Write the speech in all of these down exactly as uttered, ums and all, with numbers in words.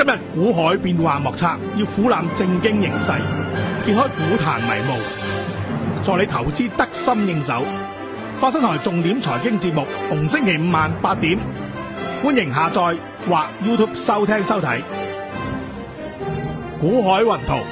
今日股海變幻莫測，要俯覽正經形勢，揭開股壇迷霧，助你投資得心應手。發生台重點財經節目，逢星期五晚八點，歡迎下載或 YouTube 收聽收睇。股海雲圖，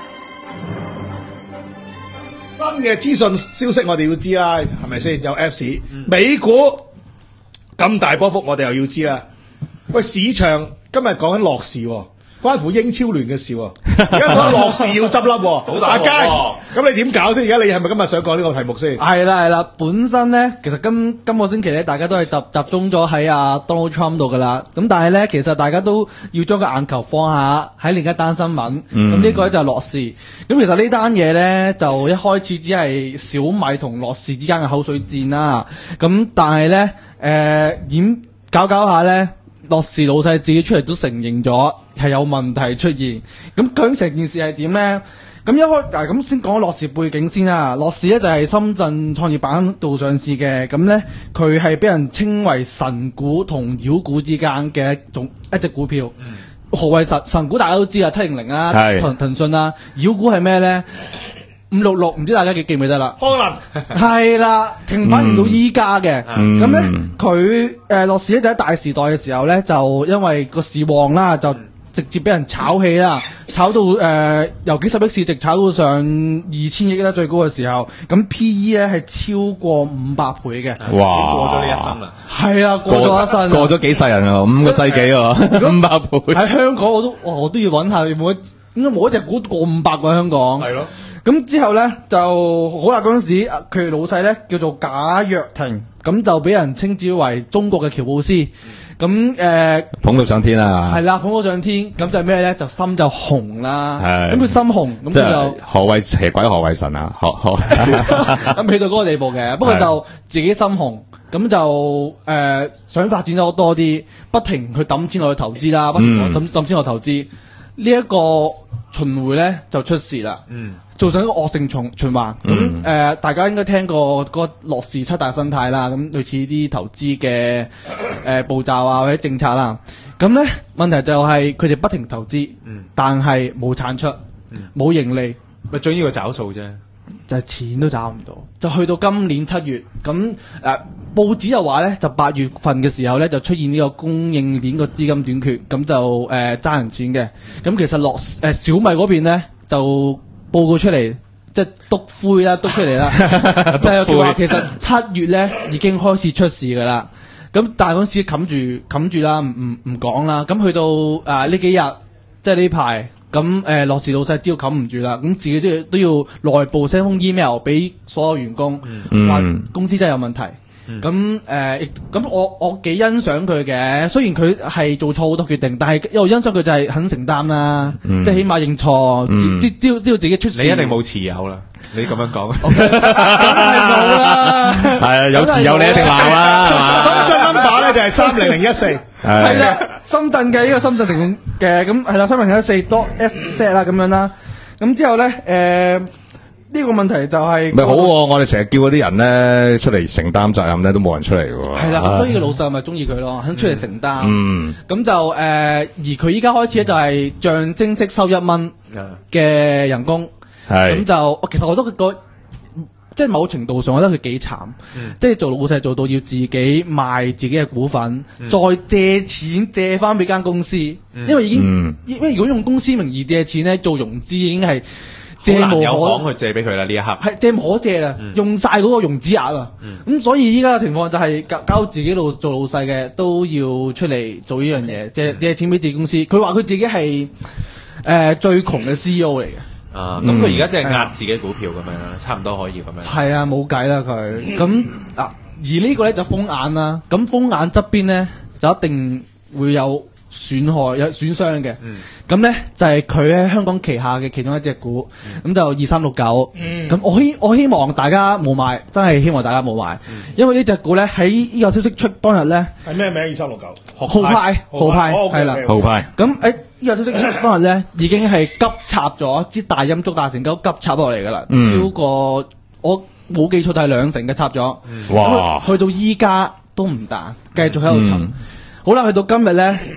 新嘅資訊消息我哋要知啦，係咪先？有 Apps，美股咁大波幅，我哋又要知啦。喂，市場今日講緊樂視喎，關乎英超聯嘅事喎。而家講樂視要執笠喎， 好大阿佳， 鑊咁你點搞先？而家你係咪今日想講呢個題目先？ 係啦係啦，本身咧，其實今今個星期咧，大家都係集集中咗喺阿 Donald Trump 度噶啦。咁但係咧，其實大家都要將個眼球放下喺另一單新聞。咁呢、嗯、個咧就係樂視。咁其實呢單嘢咧，就一開始只係小米同樂視之間嘅口水戰啦。咁但係咧，誒、呃，演搞搞下咧。樂視老細自己出嚟都承認咗係有問題出現，咁究竟成件事係點呢？咁一開嗱咁先講樂視背景先啦。樂視咧就係深圳創業板度上市嘅，咁咧佢係俾人稱為神股同妖股之間嘅一種一隻股票。嗯、何謂神神股？大家都知啊，七零零啊，騰騰訊啊，妖股係咩咧？五六六唔知大家記記唔記得啦？ 康能係啦，停牌停到依家嘅。咁咧佢誒樂視咧就喺大時代嘅時候咧，就因為個市旺啦，就直接俾人炒起啦，炒到誒、呃、由幾十億市值炒到上二千億啦，最高嘅時候。咁 P E 咧係超過五百倍嘅。 哇！過咗呢一生啦。 係啊，過咗一生， 過咗幾世人啊，五個世紀啊，五百倍。 喺香港我都我都要揾下，有冇應該冇一隻股過五百個香港。 係咯。 咁之後咧就好啦，嗰陣時佢老細咧叫做賈躍亭，咁就俾人稱之為中國嘅喬布斯，咁誒、呃、 捧到上天啊！ 係啦，捧到上天，咁就係咩咧？就心就紅啦， 咁佢心紅，咁佢就何謂邪鬼何謂神啊？何何咁去到嗰個地步嘅，不過就自己心紅，咁就誒、呃、想發展得多啲，不停去抌錢落去投資啦，不停抌抌錢落去投資，呢一、嗯、個巡迴咧就出事啦。嗯。做成一個惡性循循環，咁誒、嗯呃，大家應該聽過個樂視七大生態啦，咁類似啲投資嘅誒步驟啊或者政策啦，咁咧問題就係佢哋不停投資，嗯、但係冇產出，冇、嗯、盈利， 咪最呢個找數啫， 就係錢都找唔到，就去到今年七月，咁誒、呃、報紙又話咧，就八月份嘅時候咧就出現呢個供應鏈個資金短缺，咁就誒爭、呃、人錢嘅，咁其實樂誒、呃、小米嗰邊咧就。報告出嚟，即係督灰啦，督出嚟啦，就係話其實七月咧已經開始出事噶啦。咁但係嗰時冚住冚住啦，唔唔唔講啦。咁去到誒呢、呃、幾日，即係呢排，咁誒樂視老細知道冚唔住啦，咁自己都要都要內部 send 封 email 俾所有員工，話、嗯、公司真係有問題。咁誒，咁、呃、我我幾欣賞佢嘅，雖然佢係做錯好多決定，但係又欣賞佢就係肯承擔啦，嗯、即係起碼認錯，知知知道知道自己出事。 你一定冇持有啦，你咁樣講， 梗係冇啦。 係啊，有持有你一定鬧啦。 深圳 number 咧就係三零零一四， 係啦，深圳嘅呢個深圳停嘅咁係啦，三零零一四多 S set 啦咁樣啦，咁之後咧誒。呃呢個問題就係、是、 咪好、啊？我哋成日叫嗰啲人咧出嚟承擔責任咧，都冇人出嚟嘅。 係啦，所以個老細咪中意佢咯，肯出嚟承擔。 嗯， 咁就誒、呃，而佢依家開始咧就係象徵式收一蚊嘅人工。係咁、嗯、就，其實我覺得佢個即係某程度上，我覺得佢幾慘。嗯、即係做老細做到要自己賣自己嘅股份，嗯、再借錢借翻俾間公司，嗯、因為已經，嗯、因為如果用公司名義借錢咧，做融資已經係。借無可有行去借俾佢啦，呢一刻係借無可借啦，嗯、用晒嗰個融資額啦。咁、嗯、所以依家嘅情況就係交交自己老做老細嘅都要出嚟做呢樣嘢，借借錢俾自己公司。佢話佢自己係誒、呃、最窮嘅 C E O 嚟嘅。 啊，咁佢而家即係壓自己股票咁樣啦，差唔多可以咁樣。係啊， 冇計啦佢。咁啊，而呢個咧就風眼啦。咁風眼側邊咧就一定會有損害有損傷嘅，咁咧、嗯、就係佢喺香港旗下嘅其中一隻股，咁、嗯、就二三六九，咁我希我希望大家冇買，真係希望大家冇買，嗯、因為呢隻股咧喺呢個消息出當日咧係咩名？二三六九， 豪派，豪派係啦， 豪派， 咁誒呢個消息出當日咧已經係急插咗支大陰燭大成交急插落嚟噶啦，嗯、超過我冇記錯係兩成嘅插咗，嗯、哇，去到依家都唔彈，繼續喺度沉，嗯、好啦，去到今日咧。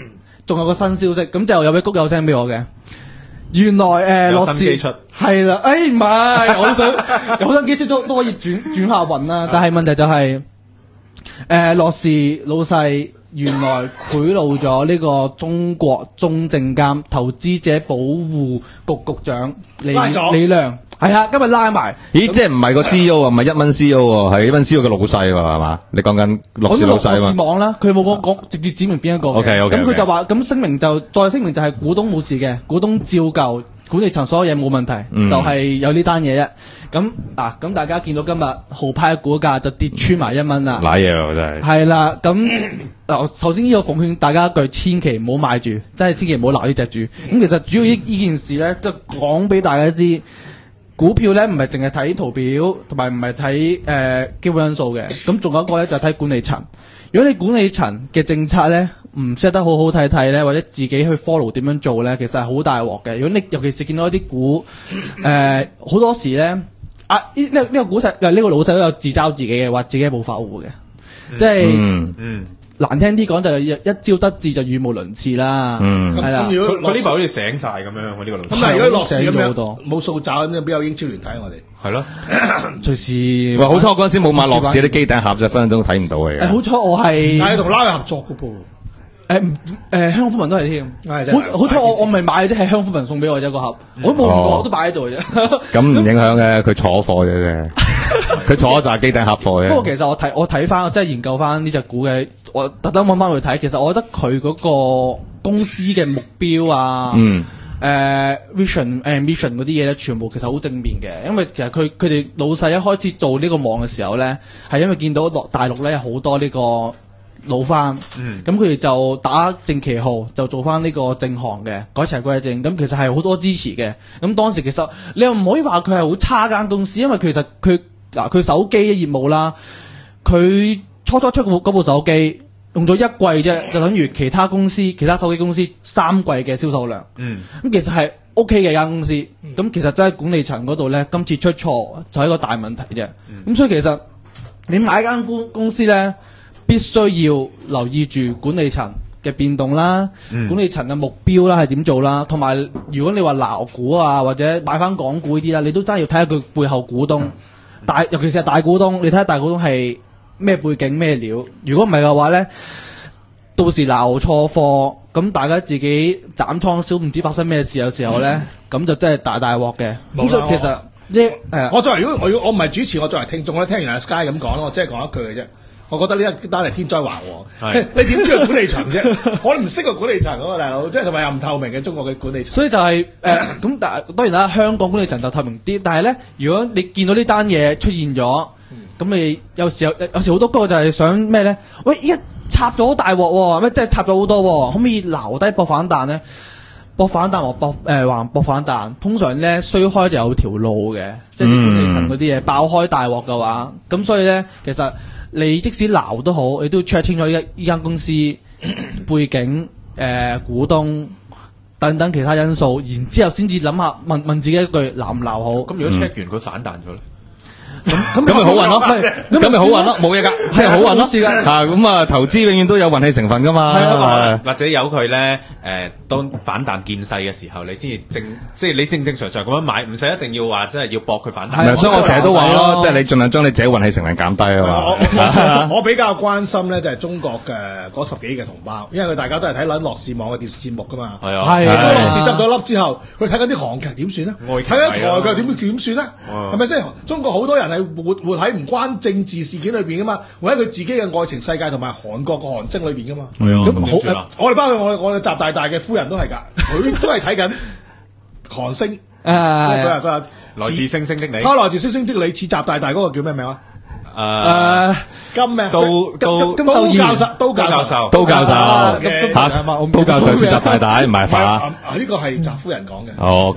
仲有個新消息，咁就有位谷友 send 俾我嘅。原來誒樂視係啦，誒唔係，我都想有新機出都都可以轉轉下運啦。但係問題就係誒樂視老細原來賄賂咗呢個中國中證監投資者保護局局長李李亮。係啊，今日拉埋。 咦，即係唔係個 C E O 啊，唔係一蚊 C E O 喎，係一蚊 C E O 嘅老細喎，係嘛？你講緊樂視老細啊嘛？ 樂視網啦，佢冇講講直接指明邊一個嘅。 OK OK。 咁佢就話，咁聲明就再聲明就係股東冇事嘅，股東照舊，管理層所有嘢冇問題， 嗯、 就係有呢單嘢啫。咁嗱，咁大家見到今日豪派嘅股價就跌穿埋一蚊啦。 瀨嘢喎，真係。係啦，咁嗱，首先呢個奉勸大家一句，千祈唔好買住，真係千祈唔好鬧呢隻住。咁其實主要呢呢件事咧，就講俾大家知。股票咧唔係淨係睇圖表，同埋唔係睇誒基本因素嘅，咁仲有一個咧就係、是、睇管理層。如果你管理層嘅政策咧唔 set 得好好睇睇咧，或者自己去 follow 點樣做咧，其實係好大鑊嘅。如果你尤其是見到一啲股誒好多時咧，啊呢呢呢個股實呢、呢個老細都有自嘲自己嘅，話自己係冇法戶嘅，嗯、即係嗯。嗯難聽啲講就一朝得志就語無倫次啦，係啦。 咁如果佢呢排好似醒曬咁樣，我呢個老細。 咁但係如果樂視咁樣冇數找咁樣，邊有英超聯睇我哋？係咯， 隨時。 喂，好彩我嗰陣時冇買樂視啲機頂盒啫，分分鐘睇唔到嘅。 誒，好彩我係。 但係同拉佢合作嘅噃。 誒唔誒香夫文都係添，好好彩我我唔係買嘅啫，係香夫文送俾我啫個盒，我都冇用過，我都擺喺度嘅啫。 咁唔影響嘅，佢坐貨嘅，佢坐就係機頂盒貨嘅。 不過其實我睇我睇翻，我真係研究翻呢隻股嘅，我特登揾翻去睇。其實我覺得佢嗰個公司嘅目標啊，嗯，誒 vision 誒 mission 嗰啲嘢咧，全部其實好正面嘅。因為其實佢佢哋老細一開始做呢個網嘅時候咧，係因為見到落大陸咧有好多呢個。老翻，咁佢哋就打正旗號，就做翻呢個正行嘅改邪歸正，咁其實係好多支持嘅。咁當時其實你又唔可以話佢係好差間公司，因為其實佢嗱佢手機嘅業務啦，佢初初出嗰部手機用咗一季啫，就等於其他公司其他手機公司三季嘅銷售量。嗯，咁其實係 O K 嘅間公司，咁、嗯、其實真係管理層嗰度咧，今次出錯就係一個大問題啫。咁、嗯、所以其實你買間公公司咧。必須要留意住管理層嘅變動啦，嗯、管理層嘅目標啦係點做啦，同埋如果你話撈股啊或者買翻港股呢啲啦，你都真係要睇下佢背後股東，大尤其是係大股東，你睇下大股東係咩背景咩料。如果唔係嘅話咧，到時撈錯貨，咁大家自己斬倉燒，唔知發生咩事有時候咧，咁、嗯、就真係大大鑊嘅。咁所以其實呢誒， 我作為如果我我唔係主持，我作為聽眾咧，聽完阿 Sky 咁講咯，我即係講一句嘅啫。我覺得呢一單係天災橫禍，你點知個管理層啫？我唔識個管理層啊嘛，大佬，即係同埋又唔透明嘅中國嘅管理層。 所以就係、是、誒，咁、呃、但當然啦，香港管理層就透明啲，但係咧，如果你見到呢單嘢出現咗，咁、嗯、你有時候有時好多個就係想咩咧？喂，一插咗好大鑊喎，咩即係插咗好多喎，可唔可以留低搏反彈咧？搏反彈或搏誒還搏反彈，通常咧衰開就有條路嘅，即係管理層嗰啲嘢爆開大鑊嘅話，咁所以咧其實。你即使鬧都好，你都要 check 清楚呢依間公司背景、誒、呃、股東等等其他因素，然之後先至諗下問問自己一句鬧唔鬧好。 咁如果 check 完佢反彈咗咧？ 咁咁咪好運咯， 咁咪好運咯，冇嘢噶，即係好運咯。吓咁啊，投資永遠都有運氣成分噶嘛。係啊， 或者由佢咧，誒，當反彈見勢嘅時候，你先至正，即係你正正常常咁樣買，唔使一定要話，即係要搏佢反彈。 所以我成日都話咯，即係你盡量將你自己運氣成分減低啊嘛。 我比較關心咧，就係中國嘅嗰十幾億嘅同胞，因為佢大家都係睇緊樂視網嘅電視節目噶嘛。係啊，係。樂視執咗粒之後，佢睇緊啲韓劇點算咧？睇緊台劇點點算咧？係咪先？中國好多人係活活喺唔關政治事件裏邊噶嘛，活喺佢自己嘅愛情世界同埋韓國個韓星裏邊噶嘛。 係啊， 咁好，我哋包括我我哋習大大嘅夫人都係噶，佢都係睇緊韓星。誒，佢話佢話來自星星的你， 他來自星星的你似習大大嗰個叫咩名啊？ 誒， 金咩？ 都都金都教授，都教授， 都教授吓，都教授似習大大唔係化。 呢個係習夫人講嘅。 O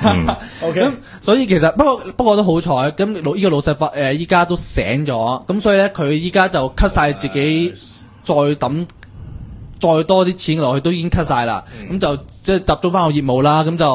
K，O K。 所以其實不過不過都好彩，咁老依個老細發誒依家都醒咗，咁所以咧佢依家就 cut 晒自己再抌再多啲錢落去都已經 cut 晒啦，咁就即係集中翻個業務啦，咁就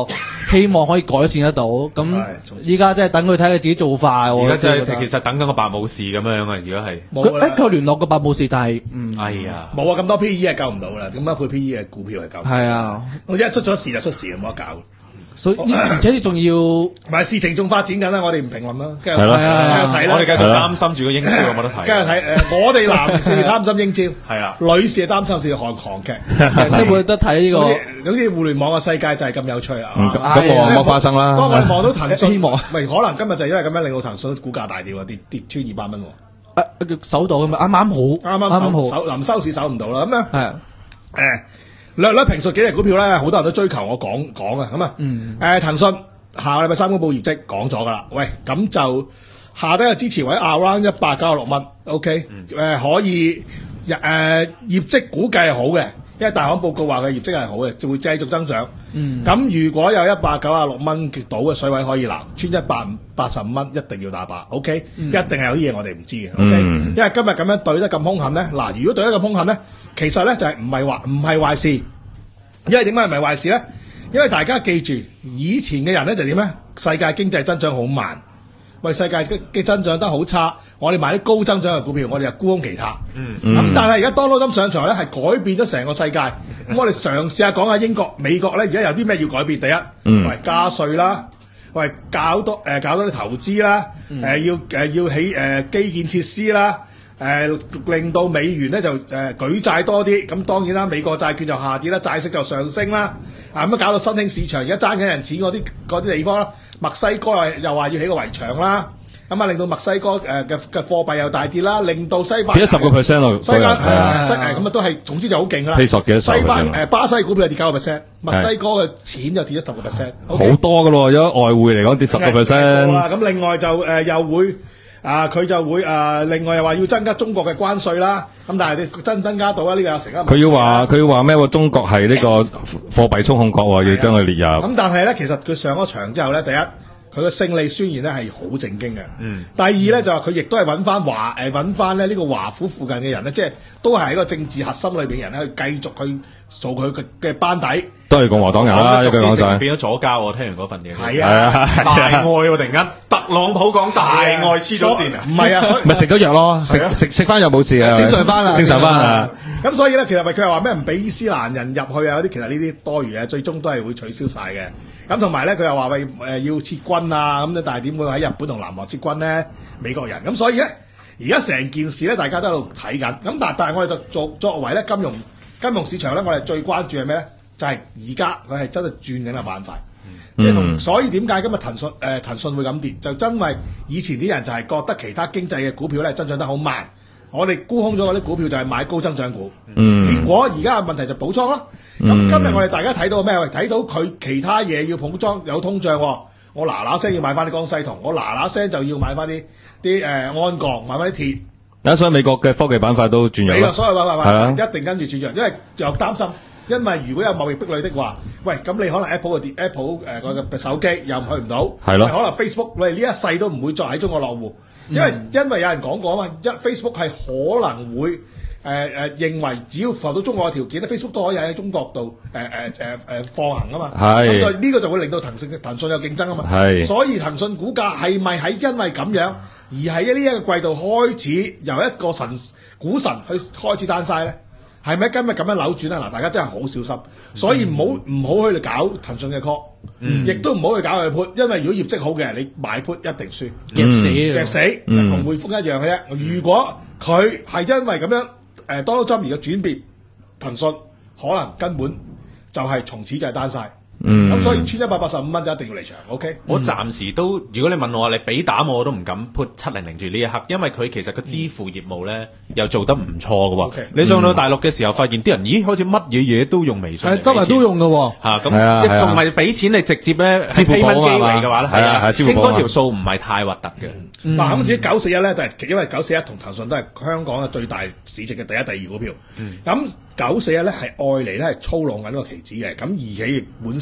希望可以改善得到。咁依家即係等佢睇佢自己做法。 而家真係係其實等緊個白武士咁樣啊！而家係佢誒佢聯絡個白武士，但係嗯， 哎呀， 冇啊！咁多 P E 係救唔到啦，咁一倍 P E 嘅股票係救唔到。 係啊， 我一出咗事就出事，冇得搞。 所以而且你仲要唔係事情仲發展緊啦，我哋唔評論啦，繼續係咯繼續睇啦。 我哋繼續擔心住個英超有冇得睇。 繼續睇誒，我哋男士擔心英超， 係啊， 女士係擔心是看韓劇， 都冇得睇呢個。 好似互聯網嘅世界就係咁有趣啦。 咁咁我冇花生啦。 當我哋望到騰訊， 希望咪可能今日就因為咁樣令到騰訊股價大跌啊，跌跌穿二百蚊喎。 誒守到咁啊，啱啱好， 啱啱啱收收臨收市守唔到啦，咁樣係啊。 誒略略評述幾隻股票咧，好多人都追求我講講啊，咁啊，誒騰訊下個禮拜三公佈業績講咗噶啦，喂咁就下低嘅支持位 around 一百九十六蚊 ，OK，誒可以誒業績估計係好嘅，因為大行報告話佢業績係好嘅，就會繼續增長。咁如果有一百九十六蚊跌到嘅水位可以嗱，穿一百八十五蚊一定要打靶 ，OK，一定係有啲嘢我哋唔知嘅，OK，因為今日咁樣對得咁兇狠咧，嗱如果對得咁兇狠咧。其實咧就係唔係話唔係壞事，因為點解唔係壞事咧？因為大家記住，以前嘅人咧就點咧？世界經濟增長好慢，喂，世界嘅增長得好差，我哋買啲高增長嘅股票，我哋就沽空其他。嗯咁、嗯、但係而家 Donald Trump 上場咧，係改變咗成個世界。咁、嗯、我哋嘗試下講下英國、美國咧，而家有啲咩要改變？第一，嗯、喂加稅啦，喂搞多誒、呃、搞多啲投資啦，誒、嗯呃、要誒、呃、要起誒、呃、基建設施啦。誒、呃、令到美元咧就誒、呃、舉債多啲，咁當然啦，美國債券就下跌啦，債息就上升啦，啊咁啊搞到新興市場而家爭緊人錢嗰啲嗰啲地方啦，墨西哥又又話要起個圍牆啦，咁啊令到墨西哥誒嘅嘅貨幣又大跌啦，令到西班跌咗十個 percent 咯， 西班誒西誒咁啊都係總之就好勁噶啦，西班誒巴西股票跌九個 percent， 墨西哥嘅錢就跌咗十個 percent， 好多噶咯，有外匯嚟講跌十個 percent 啦，咁另外就誒、呃、又會。啊！佢就會啊，另外又話要增加中國嘅關稅啦。咁但係你增唔增加到啊？呢、這個有成啊。 佢要話佢要話咩？中國係呢個貨幣操控國喎，要將佢列入。 咁但係咧，其實佢上咗場之後咧，第一佢嘅勝利宣言咧係好正經嘅。嗯。第二咧就話佢亦都係揾翻華誒揾翻咧呢個華府附近嘅人咧，即係都係喺個政治核心裏邊嘅人咧，去繼續去做佢嘅嘅班底。 都係共和黨人啦，一句講晒。 變咗左膠喎，聽完嗰份嘢。 係啊， 大愛喎，突然間特朗普講大愛黐咗線啊！ 唔係啊， 咪食咗藥咯，食食食翻藥冇事啊， 正常翻啦， 正常翻啊。 咁所以咧，其實咪佢係話咩唔俾伊斯蘭人入去啊？嗰啲其實呢啲多餘嘅，最終都係會取消晒嘅。咁同埋咧，佢又話喂誒要撤軍啊咁，但係點會喺日本同南韓撤軍咧？美國人咁，所以咧而家成件事咧，大家都喺度睇緊。咁但係但係我哋就作作為咧金融金融市場咧，我哋最關注係咩咧？就係而家佢係真係轉緊個板塊，即係同所以點解今日騰訊誒、呃、騰訊會咁跌？就因為以前啲人就係覺得其他經濟嘅股票咧增長得好慢，我哋沽空咗嗰啲股票就係買高增長股，嗯、結果而家嘅問題就補倉咯。咁、嗯、今日我哋大家睇到咩？睇到佢其他嘢要補倉有通脹、哦，我嗱嗱聲要買翻啲江西銅，我嗱嗱聲就要買翻啲啲誒鞍鋼，買翻啲鐵。 啊，所以美國嘅科技板塊都轉弱啦。美國所有板塊一定跟住轉弱，因為又擔心。因為如果有貿易壁壘的話，喂，咁你可能 Apple 嘅 Apple 誒個嘅手機又去唔到，係咯，可能 Facebook 喂呢一世都唔會再喺中國落戶，因為、嗯、因為有人講過啊嘛，一 Facebook 係可能會誒誒、呃、認為只要符合到中國嘅條件咧 ，Facebook 都可以喺中國度誒誒誒誒放行啊嘛，咁就呢個就會令到騰訊騰訊有競爭啊嘛，係，所以騰訊股價係咪喺因為咁樣而喺呢一個季度開始由一個神股神去開始單晒咧？係咪今日咁樣扭轉啊？嗱，大家真係好小心，所以唔好唔好去搞騰訊嘅 call，亦都唔好去搞佢 put，因為如果業績好嘅，你買 put 一定輸，夾死夾死，同匯豐一樣嘅啫。如果佢係因為咁樣誒多咗針而嘅轉變，騰訊可能根本就係從此就係單晒。嗯，咁所以穿一百八十五蚊就一定要離場 ，OK？ 我暫時都，如果你問我，你俾膽我都唔敢 put 七零零住呢一刻，因為佢其實個支付業務咧又做得唔錯嘅喎。Okay. 你上到大陸嘅時候，發現啲人咦，好似乜嘢嘢都用微信， 係周圍都用嘅喎。 嚇咁，仲係俾錢你直接咧支付寶機位嘅話咧，係啊，應該條數唔係太核突嘅。 嗱咁至於九四一咧，就係因為九四一同騰訊都係香港嘅最大市值嘅第一、第二股票。咁九四一咧係愛嚟咧係操弄緊呢個期指嘅，咁而且本身。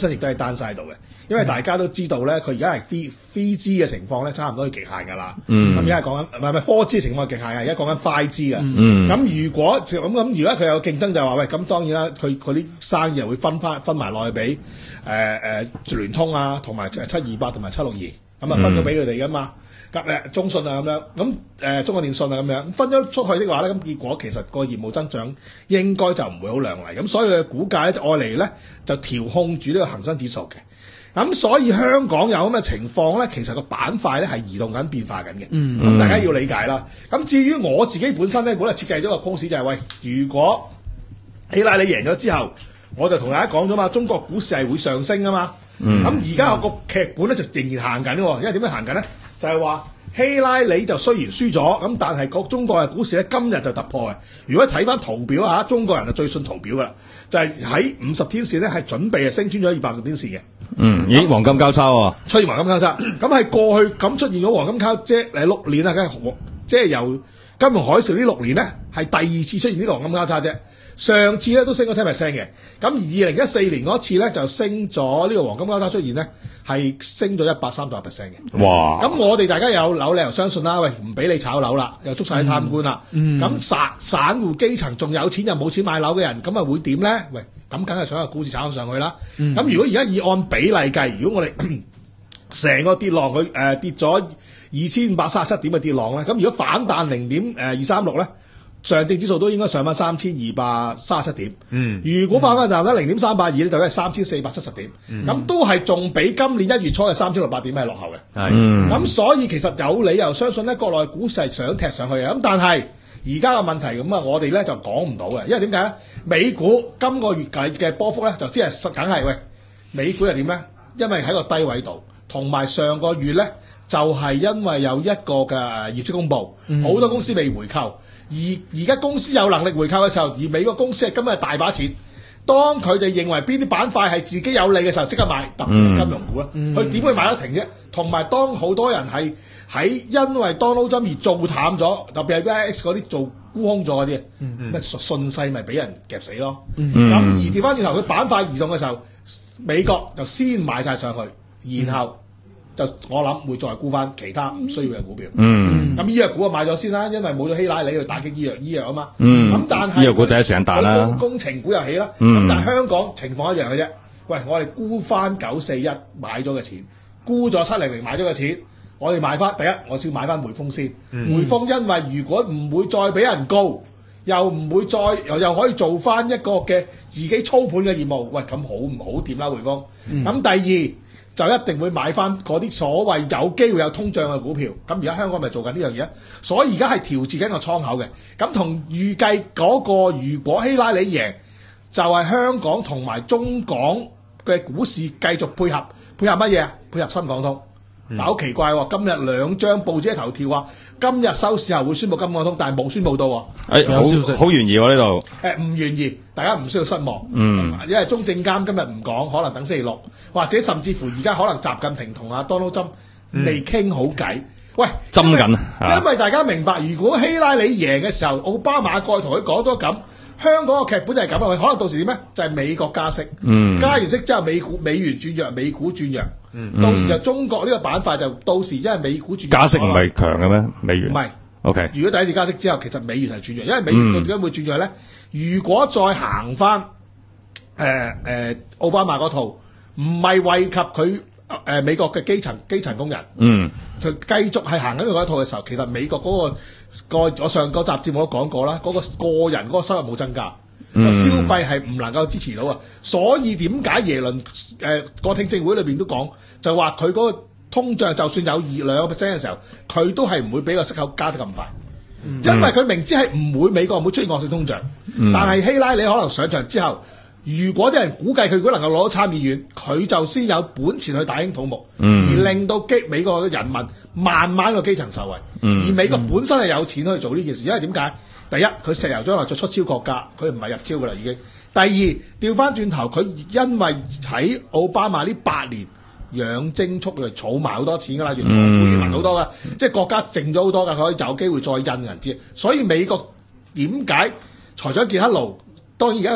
身亦都喺單晒度嘅，因為大家都知道咧，佢而家係 three three G 嘅情況咧，差唔多要極限㗎啦。咁而家係講緊唔係唔係 four G 嘅情況係極限嘅，而家講緊 five G 嘅。咁、嗯、如果咁咁，如果佢有競爭就係話喂，咁當然啦，佢佢啲生意又會分翻分埋落去俾誒誒聯通啊，同埋七二八同埋七六二，咁啊分咗俾佢哋㗎嘛。咁、嗯、中信啊咁樣，咁誒、呃、中國電信啊咁樣分咗出去的話咧，咁結果其實個業務增長應該就唔會好亮麗，咁所以佢嘅股價咧就愛嚟咧就調控住呢個恒生指數嘅。咁所以香港有咁嘅情況咧，其實個板塊咧係移動緊變化緊嘅，咁、嗯、大家要理解啦。咁至於我自己本身咧，本嚟設計咗個公式就係、是、喂，如果希拉里贏咗之後，我就同大家講咗嘛，中國股市係會上升啊嘛。咁而家個劇本咧就仍然行緊喎，因為點樣行緊咧？就係話希拉里就雖然輸咗，咁但係個中國嘅股市咧今日就突破嘅。如果睇翻圖表嚇，中國人就最信圖表噶啦，就係喺五十天線咧係準備係升穿咗二百五十天線嘅。 嗯，咦，黃金交叉喎、哦， 出現黃金交叉，咁係過去咁出現咗黃金交叉，即係六年啦，梗係即係由金融海嘯呢六年咧係第二次出現呢個黃金交叉啫。上次咧都升咗 ten percent 嘅，咁而二零一四年嗰次咧就升咗呢個黃金交叉出現咧係升咗一百三十 percent 嘅。哇！咁我哋大家有樓，你又相信啦，喂，唔俾你炒樓啦，又捉晒啲貪官啦，咁、嗯、散散戶基層仲有錢又冇錢買樓嘅人，咁啊會點咧？喂，咁梗係想個股市炒上去啦。咁、嗯、如果而家以按比例計，如果我哋成個跌浪佢誒、呃、跌咗二千五百三十七點嘅跌浪咧，咁如果反彈零點誒二三六咧？上證指數都應該上翻三千二百三十七點，嗯，如果翻翻就得零點三八二咧，就係三千四百七十點，咁、嗯、都係仲比今年一月初嘅三千六百點係落後嘅，係，咁、嗯、所以其實有理由相信咧，國內股市係想踢上去嘅，咁但係而家嘅問題咁啊，我哋咧就講唔到嘅，因為點解咧？美股今個月計嘅波幅咧，就只係梗係喂，美股係點咧？因為喺個低位度，同埋上個月咧就係、是、因為有一個嘅業績公佈，好、嗯、多公司未回購。而而家公司有能力回購嘅時候，而美國公司係今日大把錢。當佢哋認為邊啲板塊係自己有利嘅時候，即刻買，特別係金融股啦。佢點會買得停啫？同埋當好多人係喺因為 Donald Trump 而做淡咗，特別係 V I X 嗰啲做沽空咗嗰啲，咩、嗯、順勢咪俾人夾死咯。咁、嗯、而調翻轉頭，佢板塊移動嘅時候，美國就先買晒上去，然後。就我諗會再沽翻其他唔需要嘅股票。嗯，咁醫藥股啊買咗先啦，因為冇咗希拉里去打擊醫藥醫藥啊嘛。嗯，咁但係醫藥股第一時間彈啦。工工程股又起啦。嗯，咁但係香港情況一樣嘅啫。喂，我哋沽翻九四一買咗嘅錢，沽咗七零零買咗嘅錢，我哋買翻第一，我先買翻匯豐先。嗯、匯豐因為如果唔會再俾人告，又唔會再又又可以做翻一個嘅自己操盤嘅業務，喂，咁好唔好掂啦匯豐？咁、嗯、第二。就一定會買翻嗰啲所謂有機會有通脹嘅股票，咁而家香港咪做緊呢樣嘢，所以而家係調節緊個倉口嘅，咁同預計嗰個如果希拉里贏，就係、是、香港同埋中港嘅股市繼續配合，配合乜嘢啊？配合深港通。但好奇怪喎，今日兩張報紙嘅頭條話，今日收市後會宣布深港通，但係冇宣布到喎。誒、哎，好好懸疑喎呢度。誒，唔懸疑，大家唔需要失望。嗯，因為中證監今日唔講，可能等星期六，或者甚至乎而家可能習近平同阿 Donald Trump未傾好偈。喂， 針緊啊！因為大家明白，如果希拉里贏嘅時候，奧巴馬再同佢講多咁，香港個劇本就係咁啊！可能到時點咧？就係、是、美國加息，嗯、加完息之後，美股美元轉弱，美股轉弱。嗯、到時就中國呢個板塊就到時因為美股轉弱， 加息唔係強嘅咩？美元唔係 ，OK。 如果第一次加息之後，其實美元係轉弱，因為美元佢點解會轉弱咧？如果再行翻誒誒奧巴馬嗰套，唔係惠及佢誒、呃、美國嘅基層基層工人，嗯，佢繼續係行緊佢嗰一套嘅時候，其實美國嗰、嗰個個我上個集節目都講過啦，嗰、嗰個個人嗰個收入冇增加。嗯、消費係唔能夠支持到啊，所以點解耶倫誒個聽證會裏邊都講，就話佢嗰個通脹就算有二兩個 percent 嘅時候，佢都係唔會俾個息口加得咁快，嗯、因為佢明知係唔會美國唔會出現惡性通脹，嗯、但係希拉里可能上場之後，如果啲人估計佢如果能夠攞到參議院，佢就先有本錢去大興土木，嗯、而令到基美國嘅人民慢慢個基層受惠，嗯、而美國本身係有錢去做呢件事，因為點解？第一，佢石油將來就出超國價，佢唔係入超噶啦已經。第二，調翻轉頭，佢因為喺奧巴馬呢八年養精蓄銳，儲埋好多錢噶啦，原來庫存好多噶，嗯、即係國家剩咗好多噶，佢可以有機會再印銀紙。所以美國點解財長傑克勞當然而家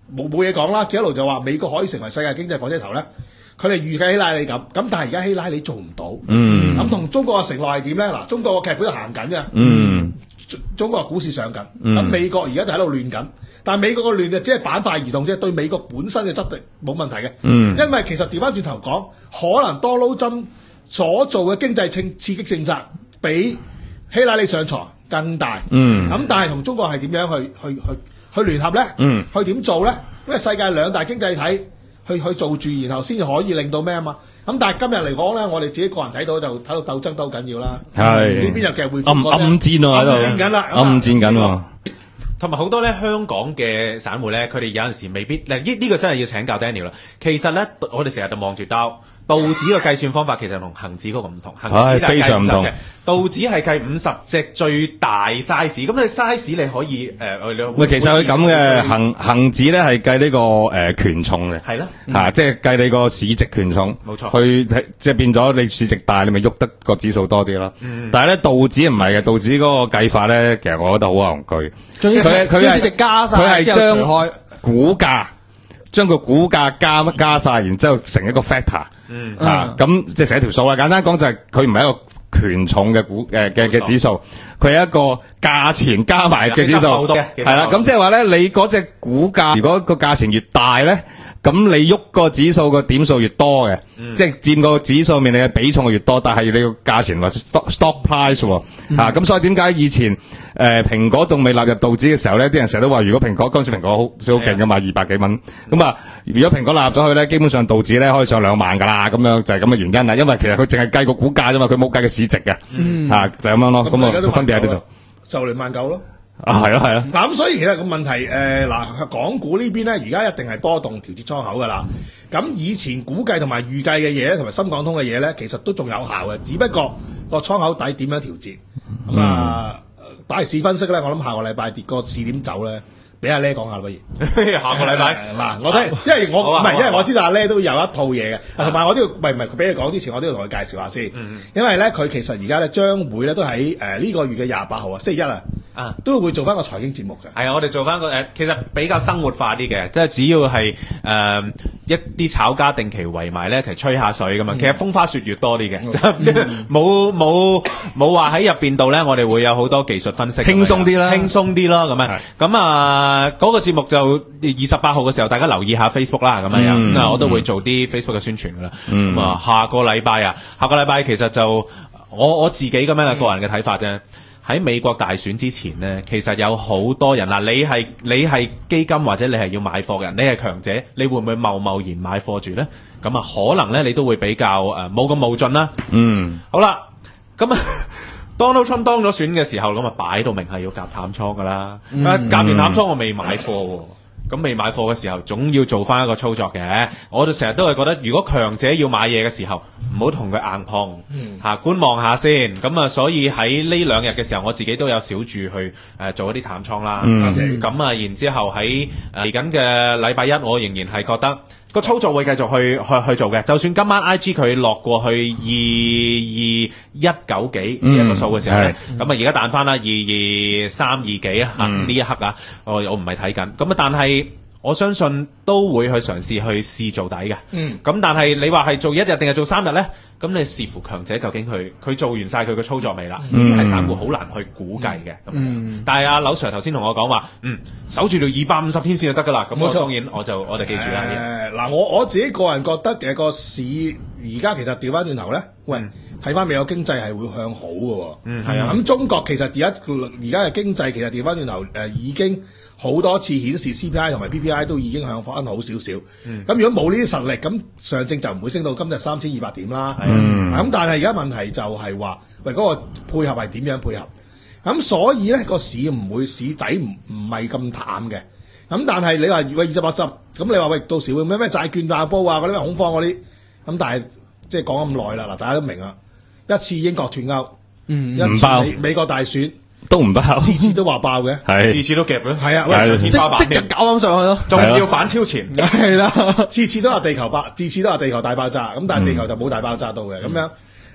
冇冇嘢講啦，一路就話美國可以成為世界經濟火車頭咧。佢哋預計希拉里咁，咁但係而家希拉里做唔到。 嗯。 咁同中國嘅承諾係點咧？嗱，中國個劇本行緊嘅。 嗯。 中國股市上緊，咁、嗯、美國而家就喺度亂緊。但係美國個亂就只係板塊移動啫，對美國本身嘅質地冇問題嘅。嗯。因為其實調翻轉頭講，可能多撈針所做嘅經濟刺刺激政策，比希拉里上台更大。嗯。咁但係同中國係點樣去去去去聯合咧？嗯。去點做咧？因為世界兩大經濟體。去去做住，然後先至可以令到咩啊嘛？咁但係今日嚟講咧，我哋自己個人睇到就睇到鬥爭都好緊要啦。係呢邊又其實會暗暗戰啊， 暗戰緊啦， 暗戰緊喎。 同埋好多咧香港嘅散戶咧，佢哋有陣時未必嗱呢呢個真係要請教 Daniel 啦。其實咧，我哋成日就望住刀。道指嘅計算方法其實同恒指嗰個唔同，恒指係計五十隻，道指係計五十隻最大 size。咁你 size 你可以誒， 喂、呃，其實佢咁嘅恒恒指咧係計呢、這個誒、呃、權重嘅，係啦嚇，即係計你個市值權重，冇錯。去即係變咗你市值大，你咪喐得個指數多啲咯。嗯、但係咧道指唔係嘅，道指嗰個計法咧，其實我覺得好戇居。佢佢係佢係將股價將個股價加加曬，然之後成一個 factor。嗯啊，咁即係寫條數啦。簡單講就係佢唔係一個權重嘅股誒嘅嘅指數，佢係一個價錢加埋嘅指數。係啦，咁即係話咧，你嗰隻股價如果個價錢越大咧，咁你喐個指數個點數越多嘅，嗯、即係佔個指數面你嘅比重越多，但係你個價錢或者 stock stock price 喎、嗯，咁、啊、所以點解以前誒蘋、呃、果仲未納入道指嘅時候咧，啲人成日都話如果蘋果嗰陣時蘋果好好勁㗎嘛，二百幾蚊，咁啊如果蘋果納入咗去咧，基本上道指咧可以上兩萬㗎啦，咁樣就係咁嘅原因啦，因為其實佢淨係計個股價啫嘛，佢冇計個市值嘅，嗯、啊就咁樣咯，咁啊分別喺呢度， 就嚟萬九咯。 啊，係咯係咯。嗱咁所以其實個問題誒，嗱、呃、港股呢邊咧，而家一定係波動調節倉口噶啦。咁以前估計同埋預計嘅嘢，同埋深港通嘅嘢咧，其實都仲有效嘅，只不過個倉口底點樣調節。咁、嗯、啊，大市分析咧，我諗下個禮拜跌個市點走咧，俾阿叻講下不如。 下個禮拜嗱，我聽，因為我唔係，因為我知道阿叻都有一套嘢嘅，同埋我都要，唔係唔係，佢俾佢講之前，我都要同佢介紹下先。嗯、因為咧，佢其實而家咧將會咧都喺誒呢個月嘅廿八號啊，星期一啊。啊，都會做翻個財經節目嘅。係啊，我哋做翻個誒，其實比較生活化啲嘅，即係只要係誒、呃、一啲炒家定期圍埋咧一齊吹下水咁嘛。嗯、其實風花雪月多啲嘅，冇冇冇話喺入邊度咧，我哋會有好多技術分析， 輕鬆啲啦， 輕鬆啲咯咁樣。咁啊，嗰個節目就二十八號嘅時候，大家留意下 Facebook 啦，咁樣樣。咁啊、嗯，我都會做啲 Facebook 嘅宣傳噶啦。咁啊、嗯，下個禮拜啊，下個禮拜其實就我我自己咁樣嘅個人嘅睇法啫。喺美國大選之前呢，其實有好多人嗱，你係你係基金或者你係要買貨嘅人，你係強者，你會唔會貿貿然買貨住呢？咁啊，可能呢，你都會比較誒冇咁冒進啦。嗯，好啦，咁啊 Donald Trump 當咗選嘅時候，咁啊擺到明係要夾淡倉噶啦。嗯、夾完淡倉我未買貨喎。咁未買貨嘅時候，總要做翻一個操作嘅。我哋成日都係覺得，如果強者要買嘢嘅時候，唔好同佢硬碰，嗯、啊觀望下先。咁啊，所以喺呢兩日嘅時候，我自己都有小注去誒、呃、做一啲淡倉啦。咁、嗯 okay. 啊，然之後喺嚟緊嘅禮拜一，我仍然係覺得個操作會繼續去去去做嘅。就算今晚 I G 佢落過去二二一九幾呢一個數嘅時候咧，咁、嗯、啊而家彈翻啦二二三二幾啊呢一刻啊，我我唔係睇緊。咁啊，但係我相信都會去嘗試去試做底嘅。嗯。咁但係你話係做一日定係做三日咧？咁你視乎強者究竟佢佢做完晒佢嘅操作未啦？呢啲係散戶好難去估計嘅。嗯。但係阿柳 Sir 頭先同我講話，嗯，守住條二百五十天線就得㗎啦。咁我當然我就我哋記住啦。 誒嗱，我我自己個人覺得嘅個市而家其實調翻轉頭咧，喂，睇翻美國經濟係會向好嘅。嗯，係啊。咁中國其實而家而家嘅經濟其實調翻轉頭誒已經好多次顯示 C P I 同埋 P P I 都已經向翻好少少。嗯。咁如果冇呢啲實力，咁上證就唔會升到今日三千二百點啦。嗯，咁但係而家問題就係話，喂嗰個配合係點樣配合？咁所以咧個市唔會市底唔唔係咁淡嘅。咁但係你話喂二十八十，咁你話喂到時會咩咩債券爆煲啊嗰啲咩恐慌嗰啲，咁但係即係講咁耐啦，嗱大家都明啦，一次英國脫歐，嗯，一次美美國大選都唔爆， 次次都話爆嘅， 係次次都夾嘅， 係啊， 即即日搞翻上去咯， 仲要反超前， 係啦，次次都話地球爆，次次都話地球大爆炸，咁但係地球就冇大爆炸到嘅，咁樣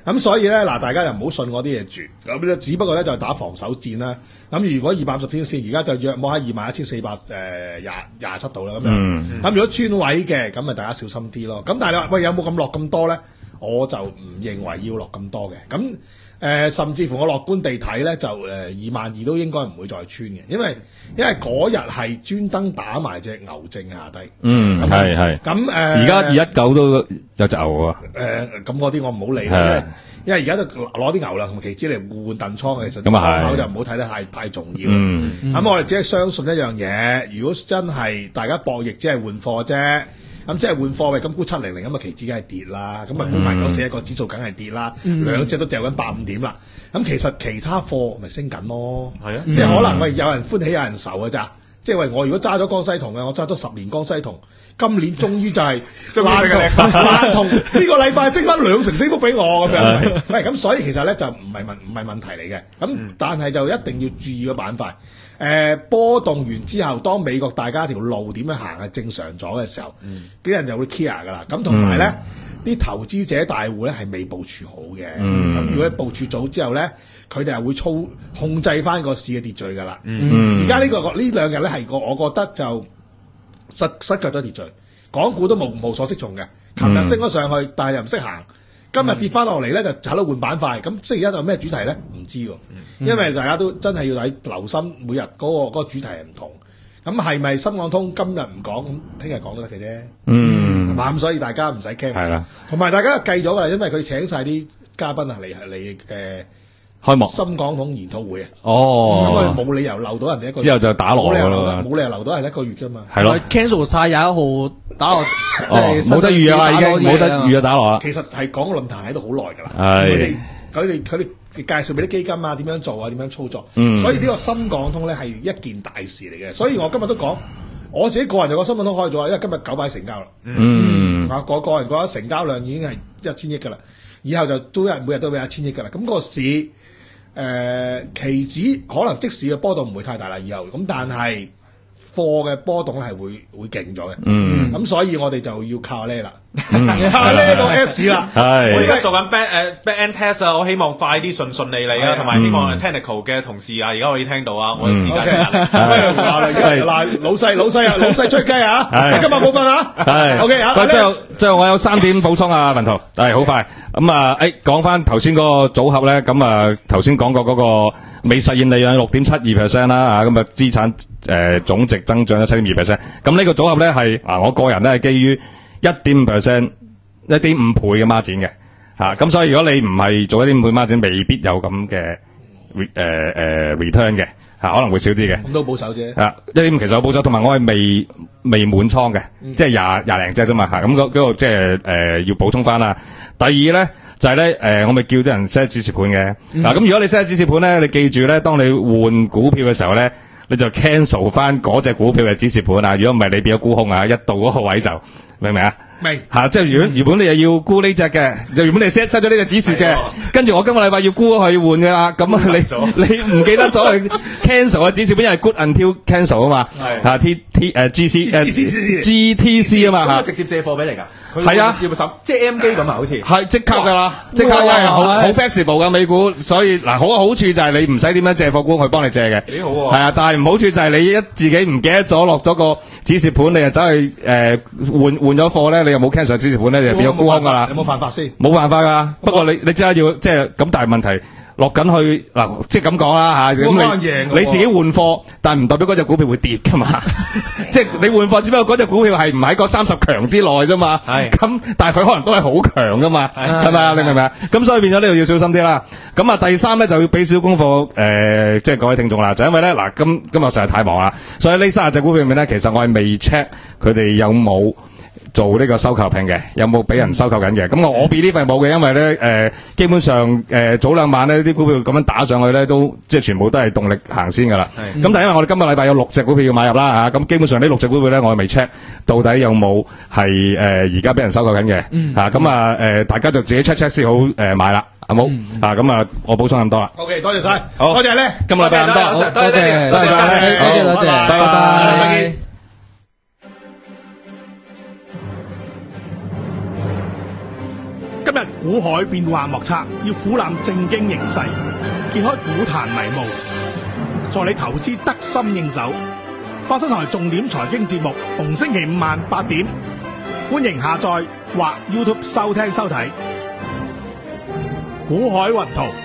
咁所以咧嗱，大家又唔好信我啲嘢住，咁咧只不過咧就係打防守戰啦。咁如果二百五十天線而家就約摸喺二萬一千四百誒廿廿七度啦咁樣。咁、嗯、如果穿位嘅，咁咪大家小心啲咯。咁但係你話喂有冇咁落咁多咧？我就唔認為要落咁多嘅。咁誒、呃、甚至乎我樂觀地睇咧，就誒二萬二都應該唔會再穿嘅，因為因為嗰日係專登打埋隻牛證下低。 嗯，係係。 咁誒， 而家二一九都有隻牛啊。 誒咁嗰啲我唔好理啦，因為而家都攞啲牛啦同期指嚟換換燉倉，其實倉口就唔好睇得太太重要。咁、嗯嗯、我哋只係相信一樣嘢，如果真係大家博弈只係換貨啫。咁即係換貨位，咁估七零零咁啊，期指梗係跌啦，咁啊估埋九四一個指數梗係跌啦，嗯、兩隻都掉緊百五點啦。咁其實其他貨咪升緊咯，係啊，即係可能喂有人歡喜有人愁嘅咋。即係喂我如果揸咗江西銅嘅，我揸咗十年江西銅，今年終於就係爛銅爛銅呢個禮拜升翻兩成升幅俾我咁樣。喂咁所以其實咧就唔係問唔係問題嚟嘅，咁但係就一定要注意個板塊。誒、呃、波動完之後，當美國大家條路點樣行係正常咗嘅時候，啲、嗯、人就會 care 噶啦。咁同埋咧，啲、嗯、投資者大戶咧係未部署好嘅。咁、嗯、如果部署早之後咧，佢哋係會操控制翻個市嘅秩序噶啦。而家呢個呢兩日咧係個，我覺得就失失腳咗秩序。港股都無無所適從嘅。琴日升咗上去，但係又唔識行。今日跌翻落嚟咧，就喺度換板塊。咁星期一有咩主題咧？唔知喎，因為大家都真係要睇留心每日嗰、嗰個嗰個主題係唔同。咁係咪深港通今日唔講，咁聽日講都得嘅啫。嗯，係嘛？咁所以大家唔使驚。係啦，同埋大家計咗㗎啦，因為佢請晒啲嘉賓啊嚟嚟誒。 開幕深港通研討會啊！ 哦， 咁佢冇理由留到人哋一個月， 之後就打落㗎啦， 冇理由留到係一個月㗎嘛。 係咯 ，cancel 晒廿一號打落，即係冇得預約啦，已經冇得預約打落啦。 其實係講個論壇喺度好耐㗎啦。係佢哋佢哋佢哋介紹俾啲基金啊，點樣做啊，點樣操作。嗯，所以呢個深港通咧係一件大事嚟嘅。所以我今日都講，我自己個人就個深港通開咗，因為今日九百成交啦。嗯，啊個個人覺得成交量已經係一千億㗎啦，以後就都係每日都會有一千億㗎啦。咁個市。誒、呃、期指可能即時嘅波動唔會太大啦，以後咁，但係貨嘅波動咧係會會勁咗嘅。嗯，咁所以我哋就要靠呢啦，靠呢個 Apps 啦。係， 我而家做緊 back 誒 back end test 啊，我希望快啲順順利利啊，同埋希望 technical 嘅同事啊，而家可以聽到啊，我嘅時間壓力。 嗱嗱，老細老細啊，老細吹雞啊，今日冇瞓啊。係 ，OK 啊。 最後最後我有三點補充啊，文圖係好快。咁啊，誒講翻頭先嗰個組合咧，咁啊頭先講過嗰個未實現利潤六點七二 percent 啦，啊咁啊資產誒總值增長咗七點二 percent。咁呢個組合咧係啊，我個人咧係基於一點五 percent、一點五倍嘅孖展嘅，嚇咁所以如果你唔係做一點五倍孖展，未必有咁嘅誒誒 return 嘅。可能會少啲嘅， 咁都保守啫。 啊，一點五其實好保守，同埋我係未未滿倉嘅，嗯、即係廿廿零隻啫嘛嚇。咁嗰嗰個即係誒要補充翻啦。第二咧就係咧誒，我咪叫啲人 set 指示盤嘅。嗱、嗯，咁、啊、如果你 set 指示盤咧，你記住咧，當你換股票嘅時候咧，你就 cancel 翻嗰隻股票嘅指示盤啊。如果唔係，你變咗沽空啊，一到嗰個位就明唔明啊？ 明吓、啊，即係如果原本你又要沽呢隻嘅，就原本你 set set 咗呢隻指示嘅，跟住我今個禮拜要沽去換嘅啦，咁啊你你唔記得咗去 cancel 嘅指示，因為 good until cancel 啊嘛，係吓 T T 誒 G C 誒 G T C 啊嘛吓， 直接借貨俾你㗎。 係啊， 要審即係 M 機咁啊，好似係即刻噶啦，即刻嘅，好好 flexible 噶美股，所以嗱好嘅好處就係你唔使點樣借貨官去幫你借嘅，幾好喎。係啊，但係唔好處就係你一自己唔記得咗落咗個指示盤，你就走去誒換換咗貨咧，你又冇 cancel 指示盤咧，你就變咗沽空噶啦。 有冇犯法先？ 冇辦法噶，不過你你即係要即係咁，但係問題。落緊去嗱，即係咁講啦吓，咁你你自己換貨，但係唔代表嗰隻股票會跌噶嘛。即係你換貨，只不過嗰隻股票係唔喺個三十強之內啫嘛。係咁，但係佢可能都係好強噶嘛，係咪啊？你明唔明啊？咁所以變咗呢度要小心啲啦。咁啊，第三咧就要俾少功課誒，即係各位聽眾啦，就因為咧嗱，今今日實在太忙啦，所以呢三十隻股票入面咧，其實我係未 check 佢哋有冇做呢個收購聘嘅，有冇俾人收購緊嘅？咁我我 believe 係冇嘅，因為咧誒、呃，基本上誒、呃、早兩晚呢啲股票咁樣打上去咧，都即係全部都係動力行先噶啦。咁但係因為我哋今個禮拜有六隻股票要買入啦嚇，咁基本上呢六隻股票咧，我係未 check 到底有冇係誒而家俾人收購緊嘅嚇。咁啊誒，大家就自己 check check 先好誒、呃、買啦，好冇？啊咁啊，我補充咁多啦。 OK， 多謝晒， 好， 多謝咧， 今個禮拜咁多， 多謝多謝多謝多謝多謝，拜拜。 今日股海變幻莫測，要俯覽正經形勢，揭開股壇迷霧，助你投資得心應手。發新台重點財經節目，逢星期五晚八點，歡迎下載或 YouTube 收聽收睇。股海雲圖。